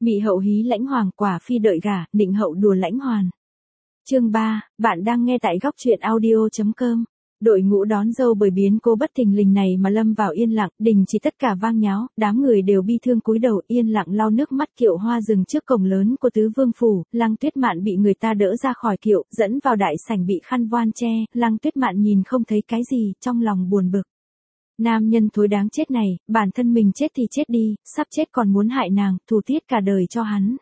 Mị hậu hí lãnh hoàng, quả phi đợi gả, định hậu đùa lãnh hoàn. Chương 3, bạn đang nghe tại góc truyện audio.com. Đội ngũ đón dâu bởi biến cố bất thình lình này mà lâm vào yên lặng, đình chỉ tất cả vang nháo, đám người đều bi thương cúi đầu yên lặng lau nước mắt. Kiệu hoa dừng trước cổng lớn của tứ vương phủ, Lăng Tuyết Mạn bị người ta đỡ ra khỏi kiệu, dẫn vào đại sảnh bị khăn voan che, Lăng Tuyết Mạn nhìn không thấy cái gì, trong lòng buồn bực. Nam nhân thối đáng chết này, bản thân mình chết thì chết đi, sắp chết còn muốn hại nàng, thù tiết cả đời cho hắn.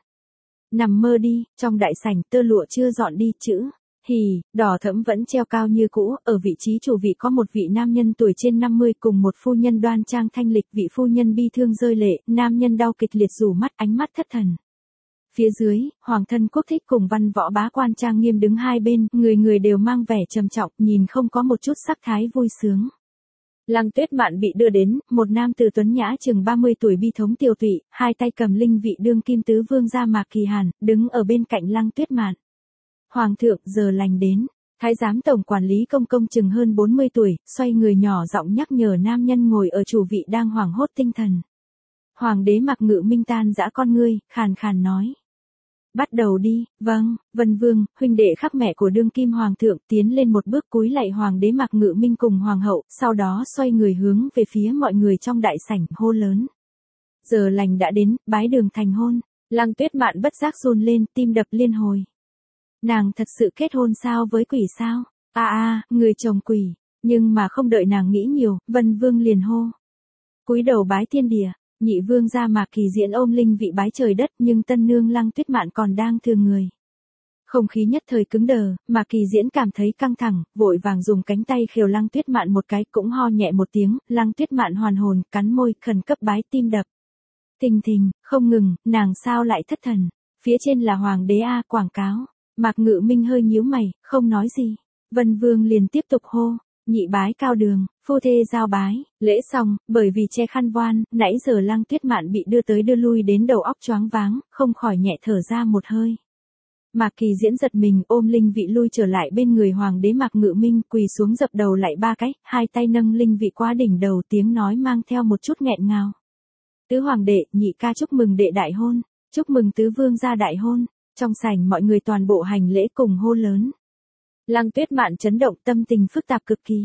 Nằm mơ đi, trong đại sảnh tơ lụa chưa dọn đi, chữ hì, đỏ thẫm vẫn treo cao như cũ, ở vị trí chủ vị có một vị nam nhân tuổi trên 50 cùng một phu nhân đoan trang thanh lịch, vị phu nhân bi thương rơi lệ, nam nhân đau kịch liệt rủ mắt, ánh mắt thất thần. Phía dưới, hoàng thân quốc thích cùng văn võ bá quan trang nghiêm đứng hai bên, người người đều mang vẻ trầm trọng, nhìn không có một chút sắc thái vui sướng. Lăng Tuyết Mạn bị đưa đến, một nam tử tuấn nhã chừng 30 tuổi bi thống tiều tụy, hai tay cầm linh vị đương kim tứ vương gia Mạc Kỳ Hàn, đứng ở bên cạnh Lăng Tuyết Mạn. Hoàng thượng, giờ lành đến. Thái giám tổng quản lý công công chừng hơn 40 tuổi, xoay người nhỏ giọng nhắc nhở nam nhân ngồi ở chủ vị đang hoảng hốt tinh thần. Hoàng đế Mạc Ngự Minh tan dã con ngươi, khàn khàn nói. Bắt đầu đi, vâng, Vân Vương, huynh đệ khắc mẹ của đương kim hoàng thượng tiến lên một bước cúi lạy hoàng đế Mạc Ngự Minh cùng hoàng hậu, sau đó xoay người hướng về phía mọi người trong đại sảnh, hô lớn. Giờ lành đã đến, bái đường thành hôn. Lăng Tuyết Mạn bất giác run lên, tim đập liên hồi. Nàng thật sự kết hôn sao với quỷ sao? Người chồng quỷ. Nhưng mà không đợi nàng nghĩ nhiều, Vân Vương liền hô. Cúi đầu bái thiên địa. Nhị vương gia Mạc Kỳ Diễn ôm linh vị bái trời đất, nhưng tân nương Lăng Tuyết Mạn còn đang thương người. Không khí nhất thời cứng đờ, Mạc Kỳ Diễn cảm thấy căng thẳng, vội vàng dùng cánh tay khều Lăng Tuyết Mạn một cái, cũng ho nhẹ một tiếng, Lăng Tuyết Mạn hoàn hồn, cắn môi, khẩn cấp bái, tim đập. Thình thình, không ngừng, nàng sao lại thất thần. Phía trên là hoàng đế quảng cáo. Mạc Ngự Minh hơi nhíu mày, không nói gì. Vân Vương liền tiếp tục hô. Nhị bái cao đường, phu thê giao bái, lễ xong, bởi vì che khăn voan, nãy giờ Lăng Tuyết Mạn bị đưa tới đưa lui đến đầu óc choáng váng, không khỏi nhẹ thở ra một hơi. Mạc Kỳ Diễn giật mình ôm linh vị lui trở lại bên người hoàng đế Mạc Ngự Minh, quỳ xuống dập đầu lại ba cái, hai tay nâng linh vị qua đỉnh đầu, tiếng nói mang theo một chút nghẹn ngào. Tứ hoàng đệ, nhị ca chúc mừng đệ đại hôn, chúc mừng tứ vương gia đại hôn. Trong sảnh mọi người toàn bộ hành lễ cùng hô lớn. Lăng Tuyết Mạn chấn động, tâm tình phức tạp cực kỳ.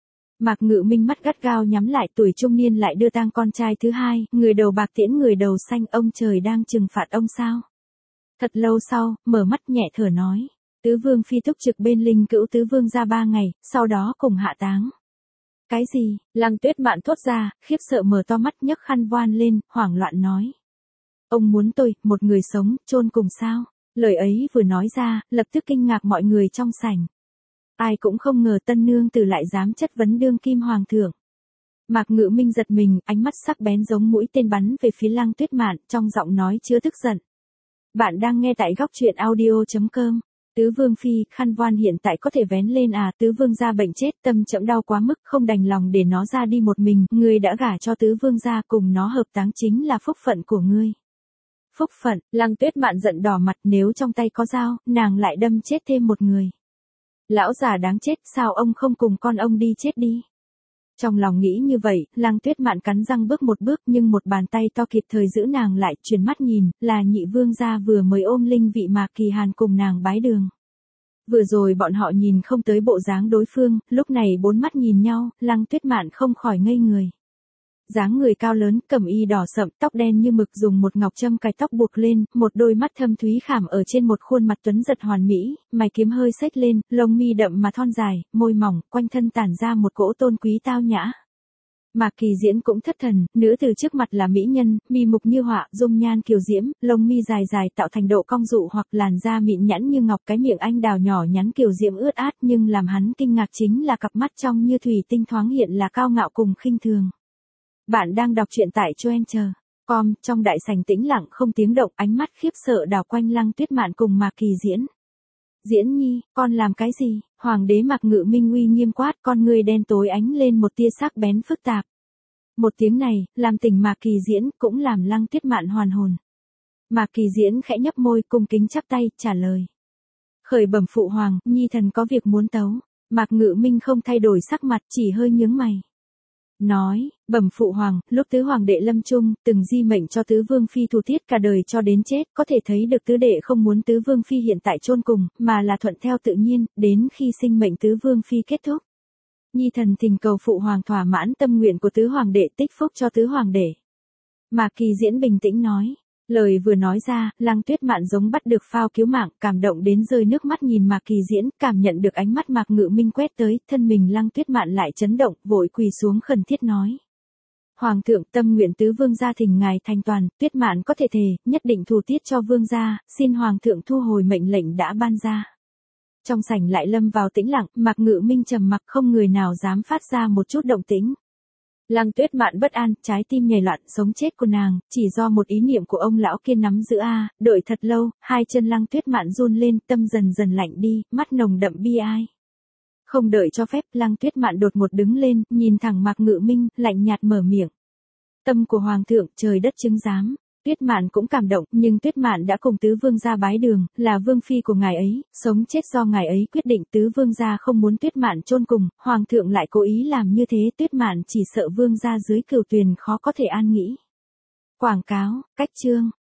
Mạc Ngự Minh mắt gắt gao nhắm lại, tuổi trung niên lại đưa tang con trai thứ hai, người đầu bạc tiễn người đầu xanh, ông trời đang trừng phạt ông sao? Thật lâu sau, mở mắt nhẹ thở nói. Tứ vương phi túc trực bên linh cữu tứ vương ra 3 ngày, sau đó cùng hạ táng. Cái gì? Lăng Tuyết Mạn thốt ra, khiếp sợ mở to mắt nhấc khăn voan lên, hoảng loạn nói. Ông muốn tôi, một người sống, chôn cùng sao? Lời ấy vừa nói ra, lập tức kinh ngạc mọi người trong sảnh. Ai cũng không ngờ tân nương tử lại dám chất vấn đương kim hoàng thượng. Mạc Ngự Minh giật mình, ánh mắt sắc bén giống mũi tên bắn về phía Lăng Tuyết Mạn, trong giọng nói chứa tức giận. Bạn đang nghe tại góc truyện audio.com. Tứ vương phi, khăn voan hiện tại có thể vén lên tứ vương gia bệnh chết, tâm trẫm đau quá mức, không đành lòng để nó ra đi một mình, ngươi đã gả cho tứ vương gia, cùng nó hợp táng chính là phúc phận của ngươi. Phúc phận, Lăng Tuyết Mạn giận đỏ mặt, nếu trong tay có dao, nàng lại đâm chết thêm một người. Lão già đáng chết, sao ông không cùng con ông đi chết đi? Trong lòng nghĩ như vậy, Lăng Tuyết Mạn cắn răng bước một bước, nhưng một bàn tay to kịp thời giữ nàng lại, chuyển mắt nhìn, là nhị vương gia vừa mới ôm linh vị Mạc Kỳ Hàn cùng nàng bái đường. Vừa rồi bọn họ nhìn không tới bộ dáng đối phương, lúc này bốn mắt nhìn nhau, Lăng Tuyết Mạn không khỏi ngây người. Dáng người cao lớn, cẩm y đỏ sậm, tóc đen như mực, dùng một ngọc châm cài tóc buộc lên, một đôi mắt thâm thúy khảm ở trên một khuôn mặt tuấn giật hoàn mỹ, mày kiếm hơi xếch lên, lông mi đậm mà thon dài, môi mỏng, quanh thân tản ra một cỗ tôn quý tao nhã. Mạc Kỳ Diễn cũng thất thần, nữ từ trước mặt là mỹ nhân, mi mục như họa, dung nhan kiều diễm, lông mi dài dài tạo thành độ cong dụ hoặc làn da mịn nhẵn như ngọc, cái miệng anh đào nhỏ nhắn kiều diễm ướt át, nhưng làm hắn kinh ngạc chính là cặp mắt trong như thủy tinh thoáng hiện là cao ngạo cùng khinh thường. Bạn đang đọc truyện tại Choencher.com, trong đại sảnh tĩnh lặng không tiếng động, ánh mắt khiếp sợ đảo quanh Lăng Tuyết Mạn cùng Mạc Kỳ Diễn. Diễn nhi, con làm cái gì? Hoàng đế Mạc Ngự Minh uy nghiêm quát, con người đen tối ánh lên một tia sắc bén phức tạp. Một tiếng này, làm tỉnh Mạc Kỳ Diễn, cũng làm Lăng Tuyết Mạn hoàn hồn. Mạc Kỳ Diễn khẽ nhấp môi, cung kính chắp tay, trả lời. Khởi bẩm phụ hoàng, nhi thần có việc muốn tấu. Mạc Ngự Minh không thay đổi sắc mặt, chỉ hơi nhướng mày. nói, bẩm phụ hoàng, lúc tứ hoàng đệ lâm chung, từng di mệnh cho tứ vương phi thủ tiết cả đời cho đến chết, có thể thấy được tứ đệ không muốn tứ vương phi hiện tại chôn cùng, mà là thuận theo tự nhiên, đến khi sinh mệnh tứ vương phi kết thúc. Nhi thần thỉnh cầu phụ hoàng thỏa mãn tâm nguyện của tứ hoàng đệ, tích phúc cho tứ hoàng đệ. Mạc Kỳ Diễn bình tĩnh nói. Lời vừa nói ra, Lăng Tuyết Mạn giống bắt được phao cứu mạng, cảm động đến rơi nước mắt nhìn Mạc Kỳ Diễn, cảm nhận được ánh mắt Mạc Ngự Minh quét tới, thân mình Lăng Tuyết Mạn lại chấn động, vội quỳ xuống khẩn thiết nói. Hoàng thượng, tâm nguyện tứ vương gia thỉnh ngài thành toàn, Tuyết Mạn có thể thề, nhất định thù tiết cho vương gia, xin hoàng thượng thu hồi mệnh lệnh đã ban ra. Trong sảnh lại lâm vào tĩnh lặng, Mạc Ngự Minh trầm mặc, không người nào dám phát ra một chút động tĩnh. Lăng Tuyết Mạn bất an, trái tim nhảy loạn, sống chết của nàng, chỉ do một ý niệm của ông lão kia nắm giữ đợi thật lâu, hai chân Lăng Tuyết Mạn run lên, tâm dần dần lạnh đi, mắt nồng đậm bi ai. Không đợi cho phép, Lăng Tuyết Mạn đột ngột đứng lên, nhìn thẳng Mạc Ngự Minh, lạnh nhạt mở miệng. Tâm của hoàng thượng, trời đất chứng giám. Tuyết Mạn cũng cảm động, nhưng Tuyết Mạn đã cùng tứ vương gia bái đường, là vương phi của ngài ấy, sống chết do ngài ấy quyết định, tứ vương gia không muốn Tuyết Mạn chôn cùng, hoàng thượng lại cố ý làm như thế, Tuyết Mạn chỉ sợ vương gia dưới cửu tuyền khó có thể an nghĩ. Quảng cáo, cách chương.